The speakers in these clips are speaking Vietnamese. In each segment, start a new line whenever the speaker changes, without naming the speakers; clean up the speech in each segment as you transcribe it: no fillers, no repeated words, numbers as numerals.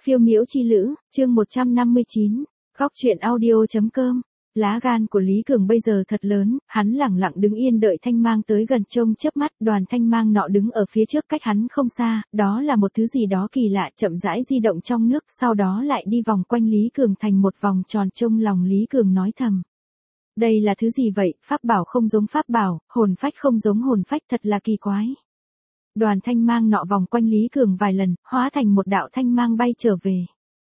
Phiêu miễu chi lữ, chương 159, góc truyện audio.com. Lá gan của Lý Cường bây giờ thật lớn, hắn lẳng lặng đứng yên đợi Thanh Mang tới gần trông chớp mắt, đoàn Thanh Mang nọ đứng ở phía trước cách hắn không xa, đó là một thứ gì đó kỳ lạ chậm rãi di động trong nước, sau đó lại đi vòng quanh Lý Cường thành một vòng tròn trong lòng Lý Cường nói thầm. Đây là thứ gì vậy, pháp bảo không giống pháp bảo, hồn phách không giống hồn phách, thật là kỳ quái. Đoàn Thanh Mang nọ vòng quanh Lý Cường vài lần, hóa thành một đạo thanh mang bay trở về.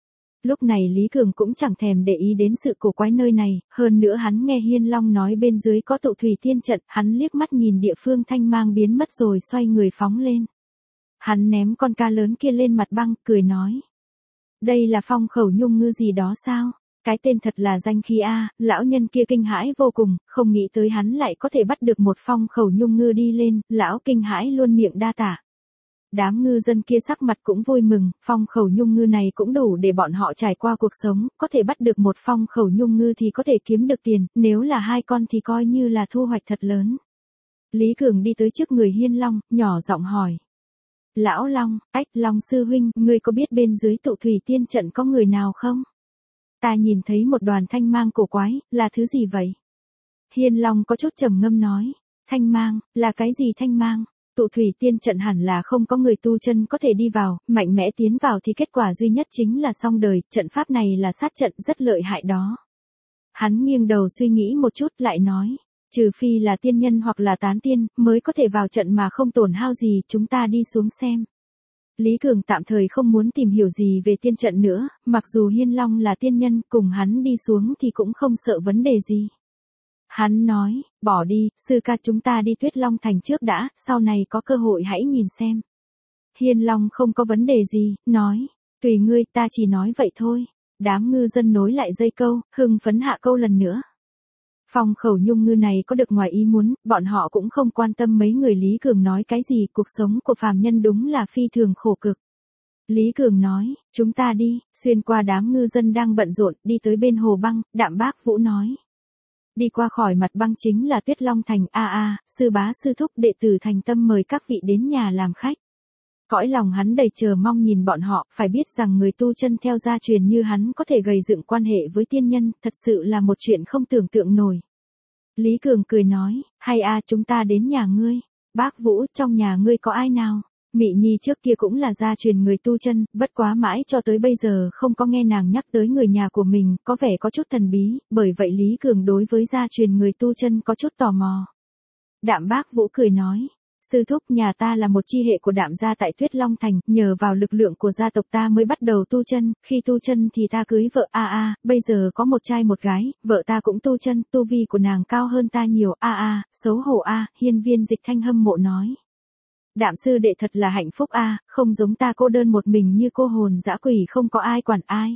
Lúc này Lý Cường cũng chẳng thèm để ý đến sự cổ quái nơi này, hơn nữa hắn nghe Hiên Long nói bên dưới có tụ thủy tiên trận, hắn liếc mắt nhìn địa phương thanh mang biến mất rồi xoay người phóng lên. Hắn ném con cá lớn kia lên mặt băng, cười nói. Đây là phong khẩu nhung ngư gì đó sao? Cái tên thật là danh khí a. Lão nhân kia kinh hãi vô cùng, không nghĩ tới hắn lại có thể bắt được một phong khẩu nhung ngư đi lên, lão kinh hãi luôn miệng đa tạ. Đám ngư dân kia sắc mặt cũng vui mừng, phong khẩu nhung ngư này cũng đủ để bọn họ trải qua cuộc sống, có thể bắt được một phong khẩu nhung ngư thì có thể kiếm được tiền, nếu là hai con thì coi như là thu hoạch thật lớn. Lý Cường đi tới trước người Hiên Long, nhỏ giọng hỏi. Lão Long, Long sư huynh, ngươi có biết bên dưới tụ thủy tiên trận có người nào không? Ta nhìn thấy một đoàn thanh mang cổ quái, là thứ gì vậy? Hiên Long có chút trầm ngâm nói. Thanh mang, là cái gì thanh mang? Tụ thủy tiên trận hẳn là không có người tu chân có thể đi vào, mạnh mẽ tiến vào thì kết quả duy nhất chính là xong đời, trận pháp này là sát trận rất lợi hại đó. Hắn nghiêng đầu suy nghĩ một chút lại nói, trừ phi là tiên nhân hoặc là tán tiên, mới có thể vào trận mà không tổn hao gì, chúng ta đi xuống xem. Lý Cường tạm thời không muốn tìm hiểu gì về tiên trận nữa, mặc dù Hiên Long là tiên nhân, cùng hắn đi xuống thì cũng không sợ vấn đề gì. Hắn nói, bỏ đi, sư ca chúng ta đi Tuyết Long Thành trước đã, sau này có cơ hội hãy nhìn xem. Hiên Long không có vấn đề gì, nói, tùy ngươi, ta chỉ nói vậy thôi. Đám ngư dân nối lại dây câu, hưng phấn hạ câu lần nữa. Phong khẩu nhung ngư này có được ngoài ý muốn, bọn họ cũng không quan tâm mấy người Lý Cường nói cái gì, cuộc sống của phàm nhân đúng là phi thường khổ cực. Lý Cường nói, chúng ta đi, xuyên qua đám ngư dân đang bận rộn, đi tới bên hồ băng, Đạm Bác Vũ nói. Đi qua khỏi mặt băng chính là Tuyết Long Thành, sư bá sư thúc đệ tử thành tâm mời các vị đến nhà làm khách. Cõi lòng hắn đầy chờ mong nhìn bọn họ, phải biết rằng người tu chân theo gia truyền như hắn có thể gầy dựng quan hệ với tiên nhân, thật sự là một chuyện không tưởng tượng nổi. Lý Cường cười nói, hay chúng ta đến nhà ngươi. Bác Vũ, trong nhà ngươi có ai nào? Mị Nhi trước kia cũng là gia truyền người tu chân, bất quá mãi cho tới bây giờ không có nghe nàng nhắc tới người nhà của mình, có vẻ có chút thần bí, bởi vậy Lý Cường đối với gia truyền người tu chân có chút tò mò. Đạm Bác Vũ cười nói, sư thúc, nhà ta là một chi hệ của Đạm gia tại Tuyết Long Thành, nhờ vào lực lượng của gia tộc ta mới bắt đầu tu chân, khi tu chân thì ta cưới vợ bây giờ có một trai một gái, vợ ta cũng tu chân, tu vi của nàng cao hơn ta nhiều xấu hổ Hiên Viên Dịch Thanh hâm mộ nói. Đạm sư đệ thật là hạnh phúc không giống ta cô đơn một mình như cô hồn dã quỷ không có ai quản ai.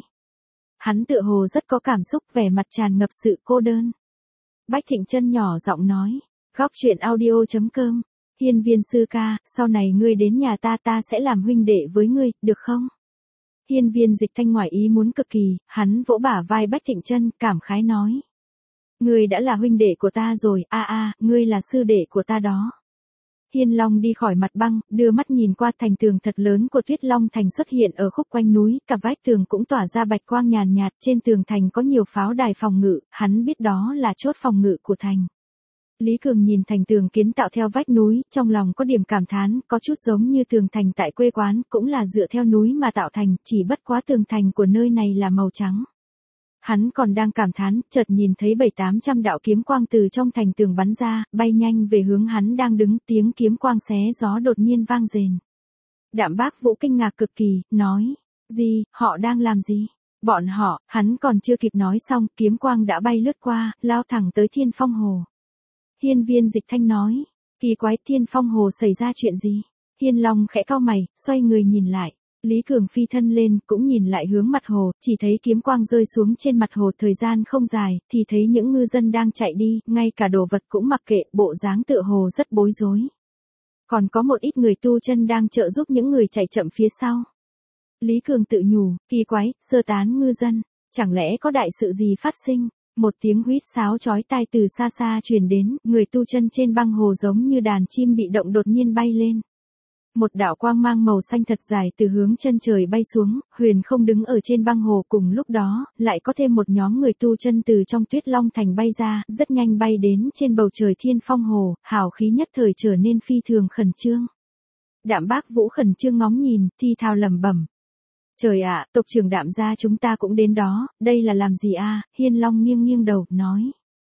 Hắn tựa hồ rất có cảm xúc, vẻ mặt tràn ngập sự cô đơn. Bách Thịnh Chân nhỏ giọng nói, góc truyện audio.com. Hiên Viên sư ca, sau này ngươi đến nhà ta sẽ làm huynh đệ với ngươi, được không? Hiên Viên Dịch Thanh ngoài ý muốn cực kỳ, hắn vỗ bả vai Bách Thịnh Chân, cảm khái nói. Ngươi đã là huynh đệ của ta rồi, ngươi là sư đệ của ta đó. Hiên Long đi khỏi mặt băng, đưa mắt nhìn qua thành tường thật lớn của Tuyết Long Thành xuất hiện ở khúc quanh núi, cả vách tường cũng tỏa ra bạch quang nhàn nhạt, trên tường thành có nhiều pháo đài phòng ngự, hắn biết đó là chốt phòng ngự của thành. Lý Cường nhìn thành tường kiến tạo theo vách núi, trong lòng có điểm cảm thán, có chút giống như tường thành tại quê quán, cũng là dựa theo núi mà tạo thành, chỉ bất quá tường thành của nơi này là màu trắng. Hắn còn đang cảm thán, chợt nhìn thấy 700-800 đạo kiếm quang từ trong thành tường bắn ra, bay nhanh về hướng hắn đang đứng, tiếng kiếm quang xé gió đột nhiên vang rền. Đạm Bác Vũ kinh ngạc cực kỳ, nói, gì, họ đang làm gì? Bọn họ, hắn còn chưa kịp nói xong, kiếm quang đã bay lướt qua, lao thẳng tới Thiên Phong Hồ. Hiên Viên Dịch Thanh nói, kỳ quái, Thiên Phong Hồ xảy ra chuyện gì? Hiên Long khẽ cau mày, xoay người nhìn lại. Lý Cường phi thân lên, cũng nhìn lại hướng mặt hồ, chỉ thấy kiếm quang rơi xuống trên mặt hồ, thời gian không dài, thì thấy những ngư dân đang chạy đi, ngay cả đồ vật cũng mặc kệ, bộ dáng tựa hồ rất bối rối. Còn có một ít người tu chân đang trợ giúp những người chạy chậm phía sau. Lý Cường tự nhủ, kỳ quái, sơ tán ngư dân, chẳng lẽ có đại sự gì phát sinh? Một tiếng huýt sáo chói tai từ xa xa truyền đến, người tu chân trên băng hồ giống như đàn chim bị động đột nhiên bay lên. Một đạo quang mang màu xanh thật dài từ hướng chân trời bay xuống, huyền không đứng ở trên băng hồ, cùng lúc đó, lại có thêm một nhóm người tu chân từ trong Tuyết Long Thành bay ra, rất nhanh bay đến trên bầu trời Thiên Phong Hồ, hào khí nhất thời trở nên phi thường khẩn trương. Đạm Bác Vũ khẩn trương ngóng nhìn, thi thào lẩm bẩm. Trời ạ, tộc trưởng Đạm gia chúng ta cũng đến đó, đây là làm gì a? Hiên Long nghiêng nghiêng đầu, nói.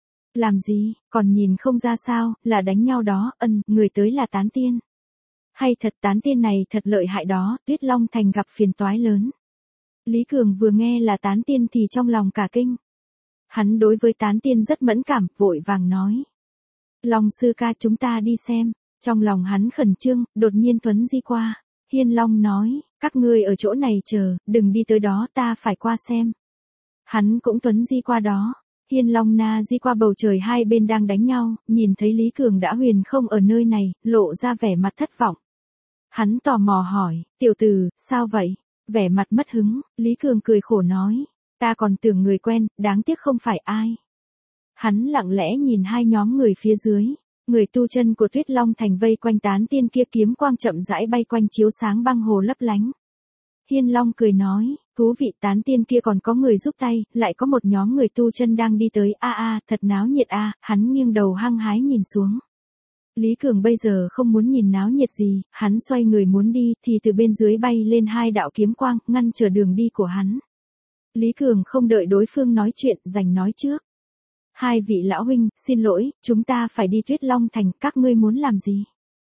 Làm gì, còn nhìn không ra sao, là đánh nhau đó, người tới là Tán Tiên. Hay thật, Tán Tiên này thật lợi hại đó, Tuyết Long Thành gặp phiền toái lớn. Lý Cường vừa nghe là Tán Tiên thì trong lòng cả kinh. Hắn đối với Tán Tiên rất mẫn cảm, vội vàng nói. Long sư ca chúng ta đi xem, trong lòng hắn khẩn trương, đột nhiên Tuấn Di qua. Hiên Long nói, các ngươi ở chỗ này chờ, đừng đi tới đó, ta phải qua xem. Hắn cũng Tuấn Di qua đó. Hiên Long Na Di qua bầu trời, hai bên đang đánh nhau, nhìn thấy Lý Cường đã huyền không ở nơi này, lộ ra vẻ mặt thất vọng. Hắn tò mò hỏi, tiểu tử, sao vậy? Vẻ mặt mất hứng, Lý Cường cười khổ nói, ta còn tưởng người quen, đáng tiếc không phải ai. Hắn lặng lẽ nhìn hai nhóm người phía dưới, người tu chân của Tuyết Long Thành vây quanh Tán Tiên kia, kiếm quang chậm rãi bay quanh chiếu sáng băng hồ lấp lánh. Hiên Long cười nói, thú vị, Tán Tiên kia còn có người giúp tay, lại có một nhóm người tu chân đang đi tới, thật náo nhiệt hắn nghiêng đầu hăng hái nhìn xuống. Lý Cường bây giờ không muốn nhìn náo nhiệt gì, hắn xoay người muốn đi, thì từ bên dưới bay lên hai đạo kiếm quang, ngăn trở đường đi của hắn. Lý Cường không đợi đối phương nói chuyện, giành nói trước. Hai vị lão huynh, xin lỗi, chúng ta phải đi Tuyết Long Thành, các ngươi muốn làm gì?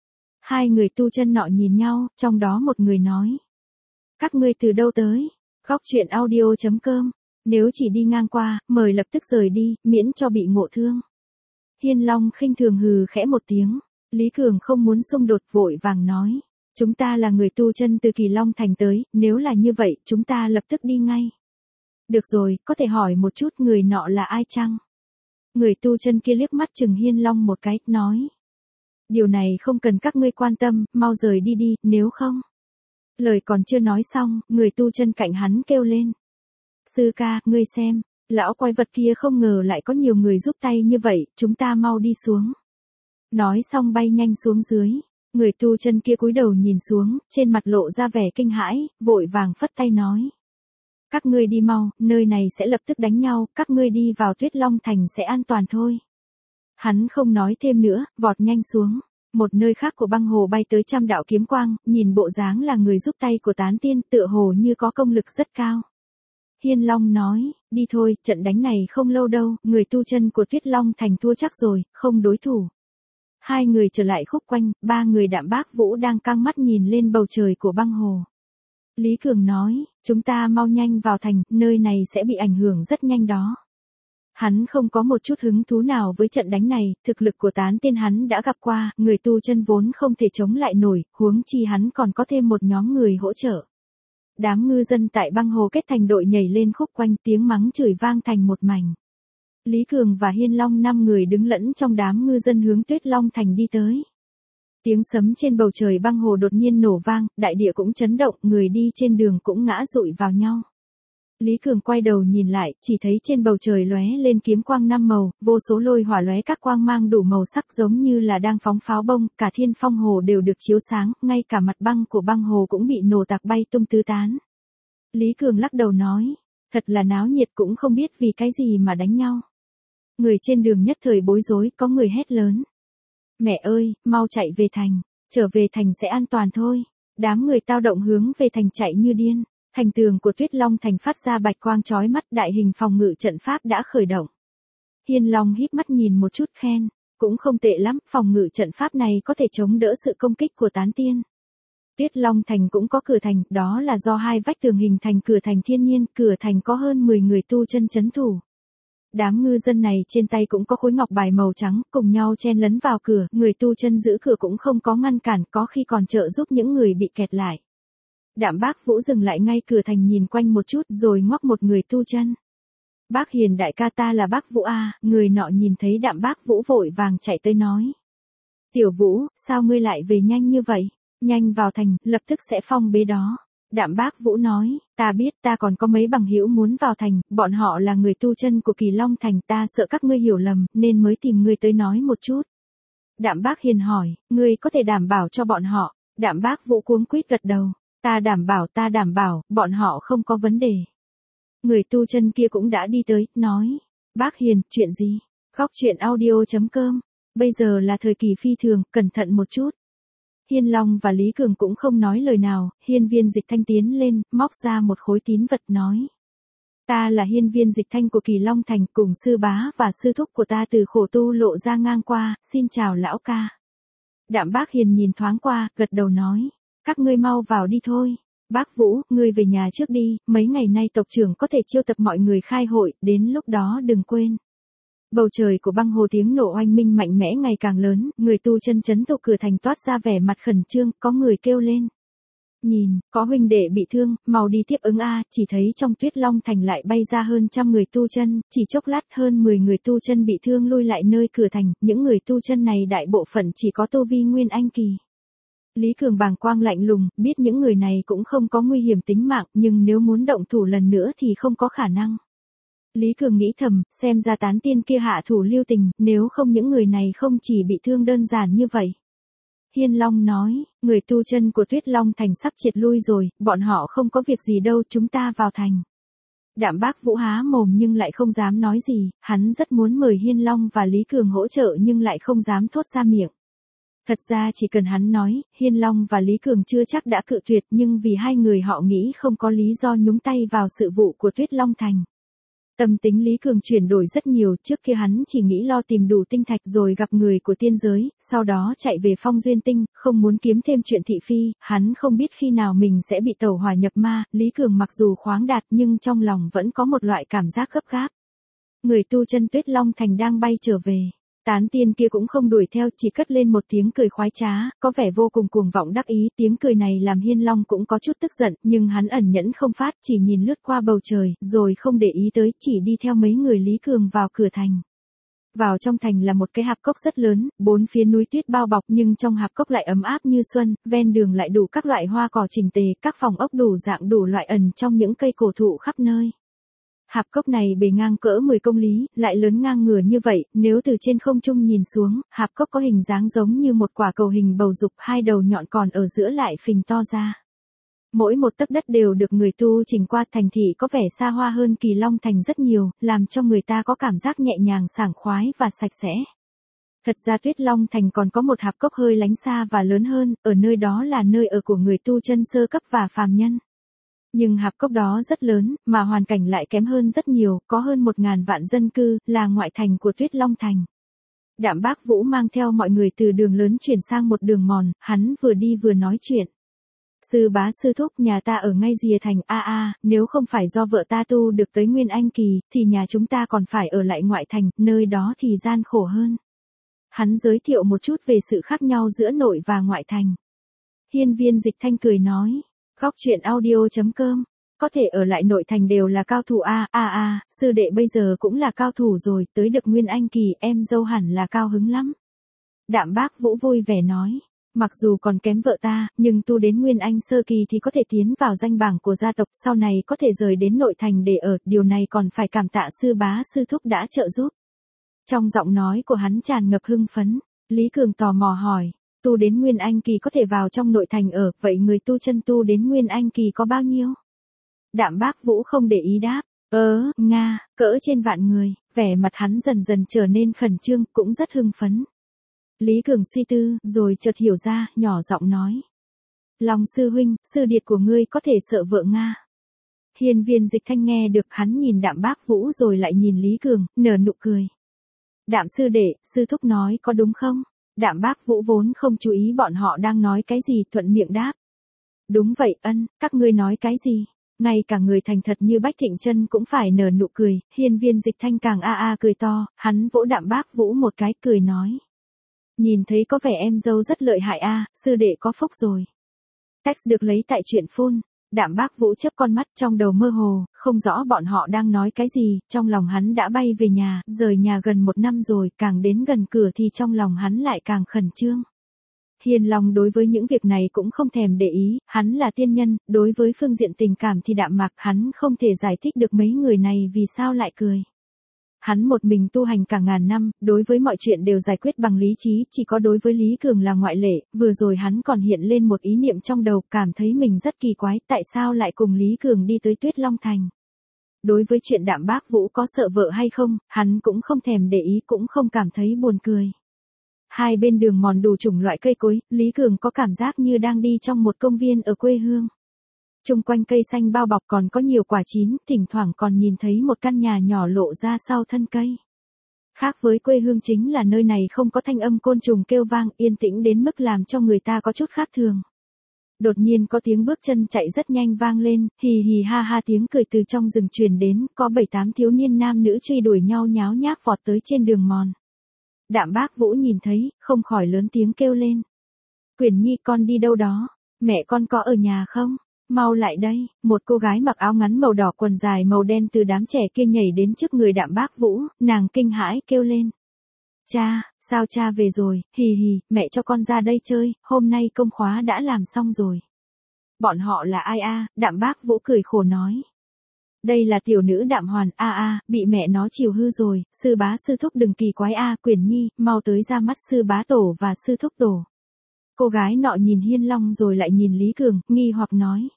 Hai người tu chân nọ nhìn nhau, trong đó một người nói. Các ngươi từ đâu tới? Góc truyện audio.com. Nếu chỉ đi ngang qua, mời lập tức rời đi, miễn cho bị ngộ thương. Hiên Long khinh thường hừ khẽ một tiếng. Lý Cường không muốn xung đột, vội vàng nói. Chúng ta là người tu chân từ Kỳ Long Thành tới, nếu là như vậy, chúng ta lập tức đi ngay. Được rồi, có thể hỏi một chút người nọ là ai chăng? Người tu chân kia liếc mắt chừng Hiên Long một cái, nói. Điều này không cần các ngươi quan tâm, mau rời đi đi, nếu không. Lời còn chưa nói xong, người tu chân cạnh hắn kêu lên. Sư ca, ngươi xem, lão quái vật kia không ngờ lại có nhiều người giúp tay như vậy, chúng ta mau đi xuống. Nói xong bay nhanh xuống dưới, người tu chân kia cúi đầu nhìn xuống, trên mặt lộ ra vẻ kinh hãi, vội vàng phất tay nói. Các ngươi đi mau, nơi này sẽ lập tức đánh nhau, các ngươi đi vào Tuyết Long Thành sẽ an toàn thôi. Hắn không nói thêm nữa, vọt nhanh xuống. Một nơi khác của băng hồ bay tới trăm đạo kiếm quang, nhìn bộ dáng là người giúp tay của Tán Tiên, tựa hồ như có công lực rất cao. Hiên Long nói, đi thôi, trận đánh này không lâu đâu, người tu chân của Tuyết Long Thành thua chắc rồi, không đối thủ. Hai người trở lại khúc quanh, ba người Đạm Bác Vũ đang căng mắt nhìn lên bầu trời của băng hồ. Lý Cường nói, chúng ta mau nhanh vào thành, nơi này sẽ bị ảnh hưởng rất nhanh đó. Hắn không có một chút hứng thú nào với trận đánh này, thực lực của Tán Tiên hắn đã gặp qua, người tu chân vốn không thể chống lại nổi, huống chi hắn còn có thêm một nhóm người hỗ trợ. Đám ngư dân tại băng hồ kết thành đội nhảy lên khúc quanh, tiếng mắng chửi vang thành một mảnh. Lý Cường và Hiên Long 5 người đứng lẫn trong đám ngư dân hướng Tuyết Long Thành đi tới. Tiếng sấm trên bầu trời băng hồ đột nhiên nổ vang, đại địa cũng chấn động, người đi trên đường cũng ngã dụi vào nhau. Lý Cường quay đầu nhìn lại, chỉ thấy trên bầu trời lóe lên kiếm quang 5 màu, vô số lôi hỏa lóe các quang mang đủ màu sắc giống như là đang phóng pháo bông, cả Thiên Phong Hồ đều được chiếu sáng, ngay cả mặt băng của băng hồ cũng bị nổ tạc bay tung tứ tán. Lý Cường lắc đầu nói, thật là náo nhiệt, cũng không biết vì cái gì mà đánh nhau. Người trên đường nhất thời bối rối, có người hét lớn. Mẹ ơi, mau chạy về thành, trở về thành sẽ an toàn thôi. Đám người tao động hướng về thành chạy như điên. Thành tường của Tuyết Long Thành phát ra bạch quang chói mắt, đại hình phòng ngự trận pháp đã khởi động. Hiên Long híp mắt nhìn một chút khen, cũng không tệ lắm, phòng ngự trận pháp này có thể chống đỡ sự công kích của Tán Tiên. Tuyết Long Thành cũng có cửa thành, đó là do hai vách tường hình thành cửa thành thiên nhiên, cửa thành có hơn 10 người tu chân trấn thủ. Đám ngư dân này trên tay cũng có khối ngọc bài màu trắng, cùng nhau chen lấn vào cửa, người tu chân giữ cửa cũng không có ngăn cản, có khi còn trợ giúp những người bị kẹt lại. Đạm Bác Vũ dừng lại ngay cửa thành nhìn quanh một chút rồi ngoắc một người tu chân. Bác Hiền đại ca, ta là Bác Vũ a. Người nọ nhìn thấy Đạm Bác Vũ vội vàng chạy tới nói. Tiểu Vũ, sao ngươi lại về nhanh như vậy? Nhanh vào thành, lập tức sẽ phong bế đó. Đạm Bác Vũ nói, ta biết, ta còn có mấy bằng hữu muốn vào thành, bọn họ là người tu chân của Kỳ Long Thành, ta sợ các ngươi hiểu lầm, nên mới tìm ngươi tới nói một chút. Đạm Bác Hiền hỏi, ngươi có thể đảm bảo cho bọn họ? Đạm Bác Vũ cuống quýt gật đầu, ta đảm bảo, bọn họ không có vấn đề. Người tu chân kia cũng đã đi tới, nói, bác Hiền, chuyện gì? Khóc chuyện audio.com, bây giờ là thời kỳ phi thường, cẩn thận một chút. Hiên Long và Lý Cường cũng không nói lời nào, Hiên Viên Dịch Thanh tiến lên, móc ra một khối tín vật nói. Ta là Hiên Viên Dịch Thanh của Kỳ Long Thành, cùng sư bá và sư thúc của ta từ khổ tu lộ ra ngang qua, xin chào lão ca. Đạm Bác Hiền nhìn thoáng qua, gật đầu nói, các ngươi mau vào đi thôi. Bác Vũ, ngươi về nhà trước đi, mấy ngày nay tộc trưởng có thể chiêu tập mọi người khai hội, đến lúc đó đừng quên. Bầu trời của băng hồ tiếng nổ oanh minh mạnh mẽ ngày càng lớn, người tu chân chấn tộc cửa thành toát ra vẻ mặt khẩn trương, có người kêu lên. Nhìn, có huynh đệ bị thương, mau đi tiếp ứng a, chỉ thấy trong Tuyết Long Thành lại bay ra hơn trăm người tu chân, chỉ chốc lát hơn 10 người tu chân bị thương lui lại nơi cửa thành, những người tu chân này đại bộ phận chỉ có tu vi Nguyên Anh kỳ. Lý Cường bàng quang lạnh lùng, biết những người này cũng không có nguy hiểm tính mạng, nhưng nếu muốn động thủ lần nữa thì không có khả năng. Lý Cường nghĩ thầm, xem ra tán tiên kia hạ thủ lưu tình, nếu không những người này không chỉ bị thương đơn giản như vậy. Hiên Long nói, người tu chân của Tuyết Long Thành sắp triệt lui rồi, bọn họ không có việc gì đâu, chúng ta vào thành. Đạm Bác Vũ há mồm nhưng lại không dám nói gì, hắn rất muốn mời Hiên Long và Lý Cường hỗ trợ nhưng lại không dám thốt ra miệng. Thật ra chỉ cần hắn nói, Hiên Long và Lý Cường chưa chắc đã cự tuyệt nhưng vì hai người họ nghĩ không có lý do nhúng tay vào sự vụ của Tuyết Long Thành. Tâm tính Lý Cường chuyển đổi rất nhiều, trước kia hắn chỉ nghĩ lo tìm đủ tinh thạch rồi gặp người của tiên giới, sau đó chạy về Phong Duyên Tinh, không muốn kiếm thêm chuyện thị phi, hắn không biết khi nào mình sẽ bị tẩu hỏa nhập ma, Lý Cường mặc dù khoáng đạt nhưng trong lòng vẫn có một loại cảm giác gấp gáp. Người tu chân Tuyết Long Thành đang bay trở về. Tán tiên kia cũng không đuổi theo, chỉ cất lên một tiếng cười khoái trá, có vẻ vô cùng cuồng vọng đắc ý, tiếng cười này làm Hiên Long cũng có chút tức giận, nhưng hắn ẩn nhẫn không phát, chỉ nhìn lướt qua bầu trời, rồi không để ý tới, chỉ đi theo mấy người Lý Cường vào cửa thành. Vào trong thành là một cái hạp cốc rất lớn, bốn phía núi tuyết bao bọc nhưng trong hạp cốc lại ấm áp như xuân, ven đường lại đủ các loại hoa cỏ chỉnh tề, các phòng ốc đủ dạng đủ loại ẩn trong những cây cổ thụ khắp nơi. Hạp cốc này bề ngang cỡ 10 công lý, lại lớn ngang ngửa như vậy, nếu từ trên không trung nhìn xuống, hạp cốc có hình dáng giống như một quả cầu hình bầu dục, hai đầu nhọn còn ở giữa lại phình to ra. Mỗi một tấc đất đều được người tu chỉnh qua, thành thị có vẻ xa hoa hơn Kỳ Long Thành rất nhiều, làm cho người ta có cảm giác nhẹ nhàng sảng khoái và sạch sẽ. Thật ra Tuyết Long Thành còn có một hạp cốc hơi lánh xa và lớn hơn, ở nơi đó là nơi ở của người tu chân sơ cấp và phàm nhân. Nhưng hạp cốc đó rất lớn, mà hoàn cảnh lại kém hơn rất nhiều, có hơn 1.000 vạn dân cư, là ngoại thành của Tuyết Long Thành. Đạm Bác Vũ mang theo mọi người từ đường lớn chuyển sang một đường mòn, hắn vừa đi vừa nói chuyện. Sư bá sư thúc, nhà ta ở ngay rìa thành, nếu không phải do vợ ta tu được tới Nguyên Anh kỳ, thì nhà chúng ta còn phải ở lại ngoại thành, nơi đó thì gian khổ hơn. Hắn giới thiệu một chút về sự khác nhau giữa nội và ngoại thành. Hiên Viên Dịch Thanh cười nói. Khóc chuyện audio.com, có thể ở lại nội thành đều là cao thủ sư đệ bây giờ cũng là cao thủ rồi, tới được Nguyên Anh kỳ, em dâu hẳn là cao hứng lắm. Đạm Bác Vũ vui vẻ nói, mặc dù còn kém vợ ta, nhưng tu đến Nguyên Anh sơ kỳ thì có thể tiến vào danh bảng của gia tộc, sau này có thể rời đến nội thành để ở, điều này còn phải cảm tạ sư bá sư thúc đã trợ giúp. Trong giọng nói của hắn tràn ngập hưng phấn, Lý Cường tò mò hỏi. Tu đến Nguyên Anh kỳ có thể vào trong nội thành ở, vậy người tu chân tu đến Nguyên Anh kỳ có bao nhiêu? Đạm Bác Vũ không để ý đáp, cỡ trên vạn người, vẻ mặt hắn dần dần trở nên khẩn trương, cũng rất hưng phấn. Lý Cường suy tư, rồi chợt hiểu ra, nhỏ giọng nói. Long sư huynh, sư điệt của ngươi có thể sợ vợ Nga. Hiên Viên Dịch Thanh nghe được, hắn nhìn Đạm Bác Vũ rồi lại nhìn Lý Cường, nở nụ cười. Đạm sư đệ, sư thúc nói có đúng không? Đạm Bác Vũ vốn không chú ý bọn họ đang nói cái gì, thuận miệng đáp. Đúng vậy, các ngươi nói cái gì? Ngay cả người thành thật như Bách Thịnh Chân cũng phải nở nụ cười, Hiên Viên Dịch Thanh càng cười to, hắn vỗ Đạm Bác Vũ một cái, cười nói. Nhìn thấy có vẻ em dâu rất lợi hại sư đệ có phúc rồi. Text được lấy tại truyện phun. Đạm Bác Vũ chớp con mắt, trong đầu mơ hồ, không rõ bọn họ đang nói cái gì, trong lòng hắn đã bay về nhà, rời nhà gần 1 năm rồi, càng đến gần cửa thì trong lòng hắn lại càng khẩn trương. Hiền Long đối với những việc này cũng không thèm để ý, hắn là tiên nhân, đối với phương diện tình cảm thì đạm mạc, hắn không thể giải thích được mấy người này vì sao lại cười. hắn một mình tu hành cả ngàn năm, đối với mọi chuyện đều giải quyết bằng lý trí, chỉ có đối với Lý Cường là ngoại lệ, vừa rồi hắn còn hiện lên một ý niệm trong đầu, cảm thấy mình rất kỳ quái, tại sao lại cùng Lý Cường đi tới Tuyết Long Thành. Đối với chuyện Đạm Bác Vũ có sợ vợ hay không, hắn cũng không thèm để ý, cũng không cảm thấy buồn cười. Hai bên đường mòn đủ chủng loại cây cối, Lý Cường có cảm giác như đang đi trong một công viên ở quê hương. Chung quanh cây xanh bao bọc còn có nhiều quả chín, thỉnh thoảng còn nhìn thấy một căn nhà nhỏ lộ ra sau thân cây. Khác với quê hương chính là nơi này không có thanh âm côn trùng kêu vang, yên tĩnh đến mức làm cho người ta có chút khác thường. Đột nhiên có tiếng bước chân chạy rất nhanh vang lên, hì hì ha ha tiếng cười từ trong rừng truyền đến, có 7-8 thiếu niên nam nữ truy đuổi nhau nháo nhác vọt tới trên đường mòn. Đạm Bác Vũ nhìn thấy, không khỏi lớn tiếng kêu lên. Quyển Nhi, con đi đâu đó? Mẹ con có ở nhà không? Mau lại đây, một cô gái mặc áo ngắn màu đỏ quần dài màu đen từ đám trẻ kia nhảy đến trước người Đạm Bác Vũ, nàng kinh hãi kêu lên. Cha, sao cha về rồi, hì hì, mẹ cho con ra đây chơi, hôm nay công khóa đã làm xong rồi. Bọn họ là ai a? Đạm Bác Vũ cười khổ nói. Đây là tiểu nữ Đạm Hoàn, bị mẹ nó chiều hư rồi, sư bá sư thúc đừng kỳ quái Quyển Nhi, mau tới ra mắt sư bá tổ và sư thúc tổ. Cô gái nọ nhìn Hiên Long rồi lại nhìn Lý Cường, nghi hoặc nói.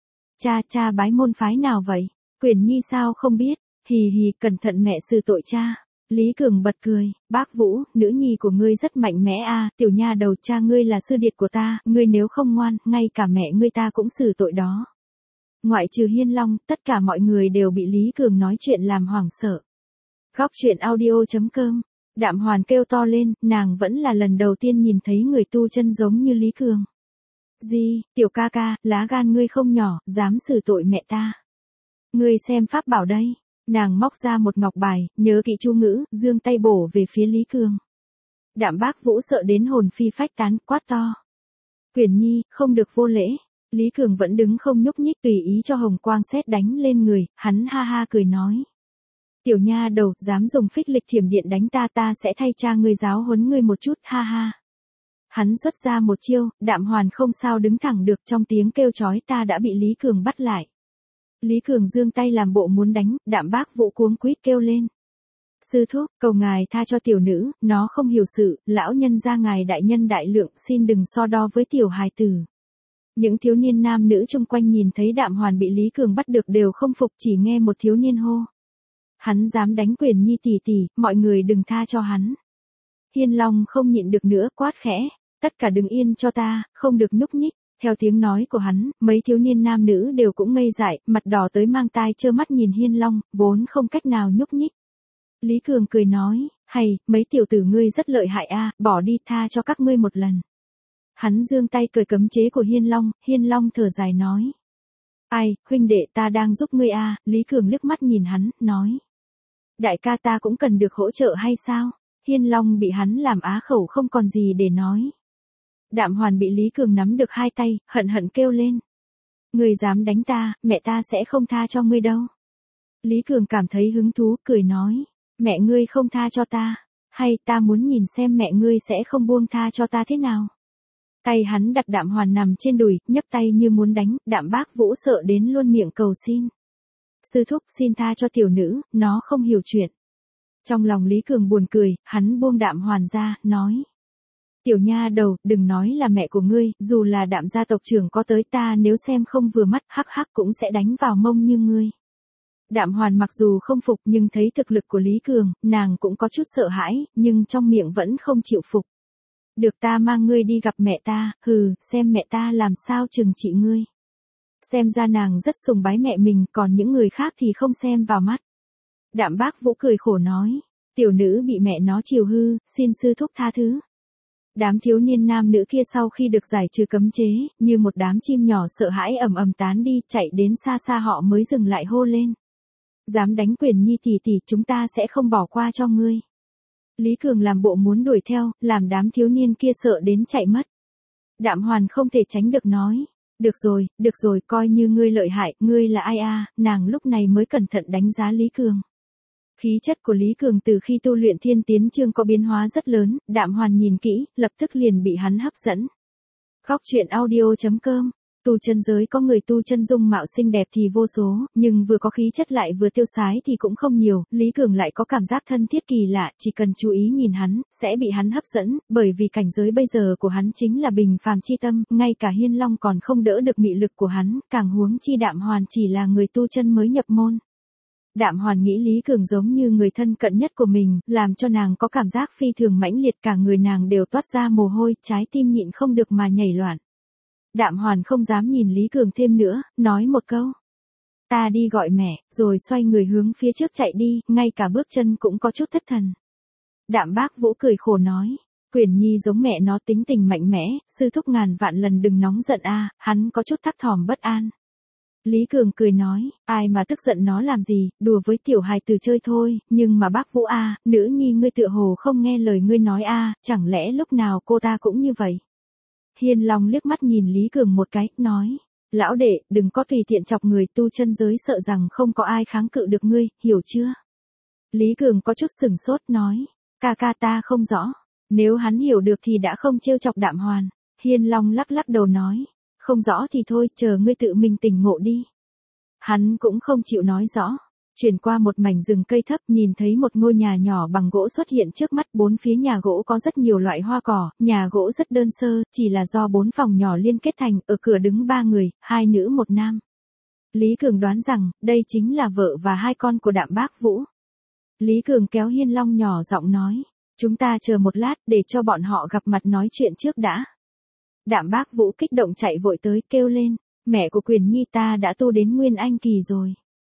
Cha bái môn phái nào vậy? Quyển Nhi sao không biết, hì hì, cẩn thận mẹ xử tội cha. Lý Cường bật cười, Bác Vũ, nữ nhi của ngươi rất mạnh mẽ tiểu nha đầu, cha ngươi là sư điệt của ta, ngươi nếu không ngoan, ngay cả mẹ ngươi ta cũng xử tội đó. Ngoại trừ Hiên Long, tất cả mọi người đều bị Lý Cường nói chuyện làm hoảng sợ. Góc truyện audio.com, Đạm Hoàn kêu to lên, nàng vẫn là lần đầu tiên nhìn thấy người tu chân giống như Lý Cường. Gì, tiểu ca ca, lá gan ngươi không nhỏ, dám xử tội mẹ ta. Ngươi xem pháp bảo đây. Nàng móc ra một ngọc bài, nhớ kỹ chú ngữ, giương tay bổ về phía Lý Cường. Đạm Bác Vũ sợ đến hồn phi phách tán, quát to. Quyển Nhi, không được vô lễ. Lý Cường vẫn đứng không nhúc nhích, tùy ý cho hồng quang sét đánh lên người, hắn ha ha cười nói. Tiểu nha đầu, dám dùng phích lịch thiểm điện đánh ta sẽ thay cha ngươi giáo huấn ngươi một chút, ha ha. Hắn xuất ra một chiêu, Đạm Hoàn không sao đứng thẳng được, trong tiếng kêu chói ta đã bị Lý Cường bắt lại. Lý Cường giương tay làm bộ muốn đánh, Đạm Bác Vũ cuống quýt kêu lên. Sư thúc, cầu ngài tha cho tiểu nữ, nó không hiểu sự, lão nhân gia ngài đại nhân đại lượng, xin đừng so đo với tiểu hài tử. Những thiếu niên nam nữ chung quanh nhìn thấy Đạm Hoàn bị Lý Cường bắt được đều không phục, chỉ nghe một thiếu niên hô. Hắn dám đánh Quyển Nhi tỷ tỷ, mọi người đừng tha cho hắn. Hiên Long không nhịn được nữa, quát khẽ, tất cả đứng yên cho ta, không được nhúc nhích. Theo tiếng nói của hắn, mấy thiếu niên nam nữ đều cũng ngây dại, mặt đỏ tới mang tai trơ mắt nhìn Hiên Long, vốn không cách nào nhúc nhích. Lý Cường cười nói, hay, mấy tiểu tử ngươi rất lợi hại bỏ đi, tha cho các ngươi một lần. Hắn giương tay cởi cấm chế của Hiên Long thở dài nói. Ai, huynh đệ ta đang giúp ngươi Lý Cường liếc mắt nhìn hắn, nói. Đại ca ta cũng cần được hỗ trợ hay sao? Hiên Long bị hắn làm á khẩu không còn gì để nói. Đạm Hoàn bị Lý Cường nắm được hai tay, hận hận kêu lên. Ngươi dám đánh ta, mẹ ta sẽ không tha cho ngươi đâu. Lý Cường cảm thấy hứng thú, cười nói. Mẹ ngươi không tha cho ta, hay ta muốn nhìn xem mẹ ngươi sẽ không buông tha cho ta thế nào. Tay hắn đặt Đạm Hoàn nằm trên đùi, nhấc tay như muốn đánh, Đạm Bác Vũ sợ đến luôn miệng cầu xin. Sư thúc xin tha cho tiểu nữ, nó không hiểu chuyện. Trong lòng Lý Cường buồn cười, hắn buông Đạm Hoàn ra, nói. Tiểu nha đầu, đừng nói là mẹ của ngươi, dù là Đạm gia tộc trưởng có tới ta nếu xem không vừa mắt, hắc hắc cũng sẽ đánh vào mông như ngươi. Đạm Hoàn mặc dù không phục nhưng thấy thực lực của Lý Cường, nàng cũng có chút sợ hãi, nhưng trong miệng vẫn không chịu phục. Được ta mang ngươi đi gặp mẹ ta, xem mẹ ta làm sao trừng trị ngươi. Xem ra nàng rất sùng bái mẹ mình, còn những người khác thì không xem vào mắt. Đạm Bác Vũ cười khổ nói, tiểu nữ bị mẹ nó chiều hư, xin sư thúc tha thứ. Đám thiếu niên nam nữ kia sau khi được giải trừ cấm chế, như một đám chim nhỏ sợ hãi ầm ầm tán đi, chạy đến xa xa họ mới dừng lại hô lên. Dám đánh Quyển Nhi tỷ tỷ, chúng ta sẽ không bỏ qua cho ngươi. Lý Cường làm bộ muốn đuổi theo, làm đám thiếu niên kia sợ đến chạy mất. Đạm Hoàn không thể tránh được nói. Được rồi, coi như ngươi lợi hại, ngươi là ai nàng lúc này mới cẩn thận đánh giá Lý Cường. Khí chất của Lý Cường từ khi tu luyện Thiên Tiến Chương có biến hóa rất lớn, Đạm Hoàn nhìn kỹ, lập tức liền bị hắn hấp dẫn. Góc truyện audio.com Tu chân giới có người tu chân dung mạo xinh đẹp thì vô số, nhưng vừa có khí chất lại vừa tiêu sái thì cũng không nhiều, Lý Cường lại có cảm giác thân thiết kỳ lạ, chỉ cần chú ý nhìn hắn, sẽ bị hắn hấp dẫn, bởi vì cảnh giới bây giờ của hắn chính là bình phàm chi tâm, ngay cả Hiên Long còn không đỡ được mị lực của hắn, càng huống chi Đạm Hoàn chỉ là người tu chân mới nhập môn. Đạm Hoàn nghĩ Lý Cường giống như người thân cận nhất của mình, làm cho nàng có cảm giác phi thường mãnh liệt, cả người nàng đều toát ra mồ hôi, trái tim nhịn không được mà nhảy loạn. Đạm Hoàn không dám nhìn Lý Cường thêm nữa, nói một câu. Ta đi gọi mẹ, rồi xoay người hướng phía trước chạy đi, ngay cả bước chân cũng có chút thất thần. Đạm Bác Vũ cười khổ nói. Quyển Nhi giống mẹ nó tính tình mạnh mẽ, sư thúc ngàn vạn lần đừng nóng giận a, hắn có chút thấp thỏm bất an. Lý Cường cười nói, ai mà tức giận nó làm gì, đùa với tiểu hài tử chơi thôi, nhưng mà bác Vũ a, nữ nhi ngươi tựa hồ không nghe lời ngươi nói a, chẳng lẽ lúc nào cô ta cũng như vậy. Hiên Long liếc mắt nhìn Lý Cường một cái, nói, lão đệ, đừng có tùy tiện chọc người tu chân giới, sợ rằng không có ai kháng cự được ngươi, hiểu chưa? Lý Cường có chút sửng sốt nói, ca ca ta không rõ, nếu hắn hiểu được thì đã không trêu chọc Đạm Hoàn. Hiên Long lắc lắc đầu nói, không rõ thì thôi, chờ ngươi tự mình tỉnh ngộ đi. Hắn cũng không chịu nói rõ. Chuyển qua một mảnh rừng cây thấp, nhìn thấy một ngôi nhà nhỏ bằng gỗ xuất hiện trước mắt, bốn phía nhà gỗ có rất nhiều loại hoa cỏ, nhà gỗ rất đơn sơ, chỉ là do 4 phòng nhỏ liên kết thành, ở cửa đứng 3 người, 2 nữ 1 nam. Lý Cường đoán rằng, đây chính là vợ và 2 con của Đạm Bác Vũ. Lý Cường kéo Hiên Long nhỏ giọng nói, chúng ta chờ một lát, để cho bọn họ gặp mặt nói chuyện trước đã. Đạm Bác Vũ kích động chạy vội tới, kêu lên, mẹ của Quyền Nhi, ta đã tu đến Nguyên Anh kỳ rồi.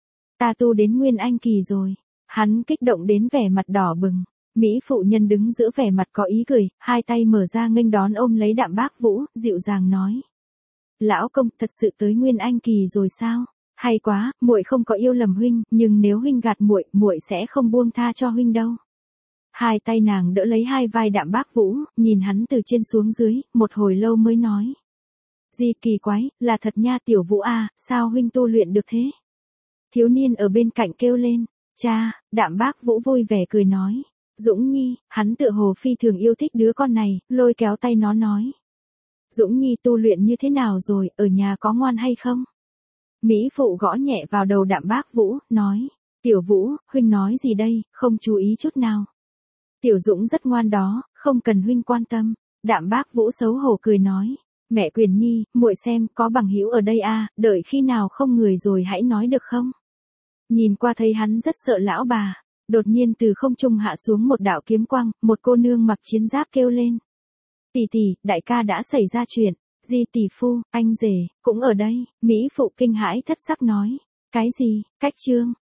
Ta tu đến Nguyên Anh kỳ rồi. Hắn kích động đến vẻ mặt đỏ bừng. Mỹ phụ nhân đứng giữa vẻ mặt có ý cười, 2 tay mở ra nghênh đón ôm lấy Đạm Bác Vũ, dịu dàng nói. Lão công, thật sự tới Nguyên Anh kỳ rồi sao? Hay quá, muội không có yêu lầm huynh, nhưng nếu huynh gạt muội, muội sẽ không buông tha cho huynh đâu. 2 tay nàng đỡ lấy 2 vai Đạm Bác Vũ, nhìn hắn từ trên xuống dưới, một hồi lâu mới nói. Gì kỳ quái, là thật nha tiểu Vũ a, sao huynh tu luyện được thế? Thiếu niên ở bên cạnh kêu lên, cha. Đạm Bác Vũ vui vẻ cười nói, Dũng Nhi, hắn tựa hồ phi thường yêu thích đứa con này, lôi kéo tay nó nói. Dũng Nhi tu luyện như thế nào rồi, ở nhà có ngoan hay không? Mỹ phụ gõ nhẹ vào đầu Đạm Bác Vũ, nói, tiểu Vũ, huynh nói gì đây, không chú ý chút nào. Tiểu Dũng rất ngoan đó, không cần huynh quan tâm. Đạm Bác Vũ xấu hổ cười nói, mẹ Quyền Nhi, muội xem, có bằng hữu ở đây a, đợi khi nào không người rồi hãy nói được không? Nhìn qua thấy hắn rất sợ lão bà, đột nhiên từ không trung hạ xuống một đạo kiếm quang, một cô nương mặc chiến giáp kêu lên. Tỷ tỷ, đại ca đã xảy ra chuyện, Di tỷ phu, anh rể, cũng ở đây. Mỹ phụ kinh hãi thất sắc nói, cái gì, cách trương,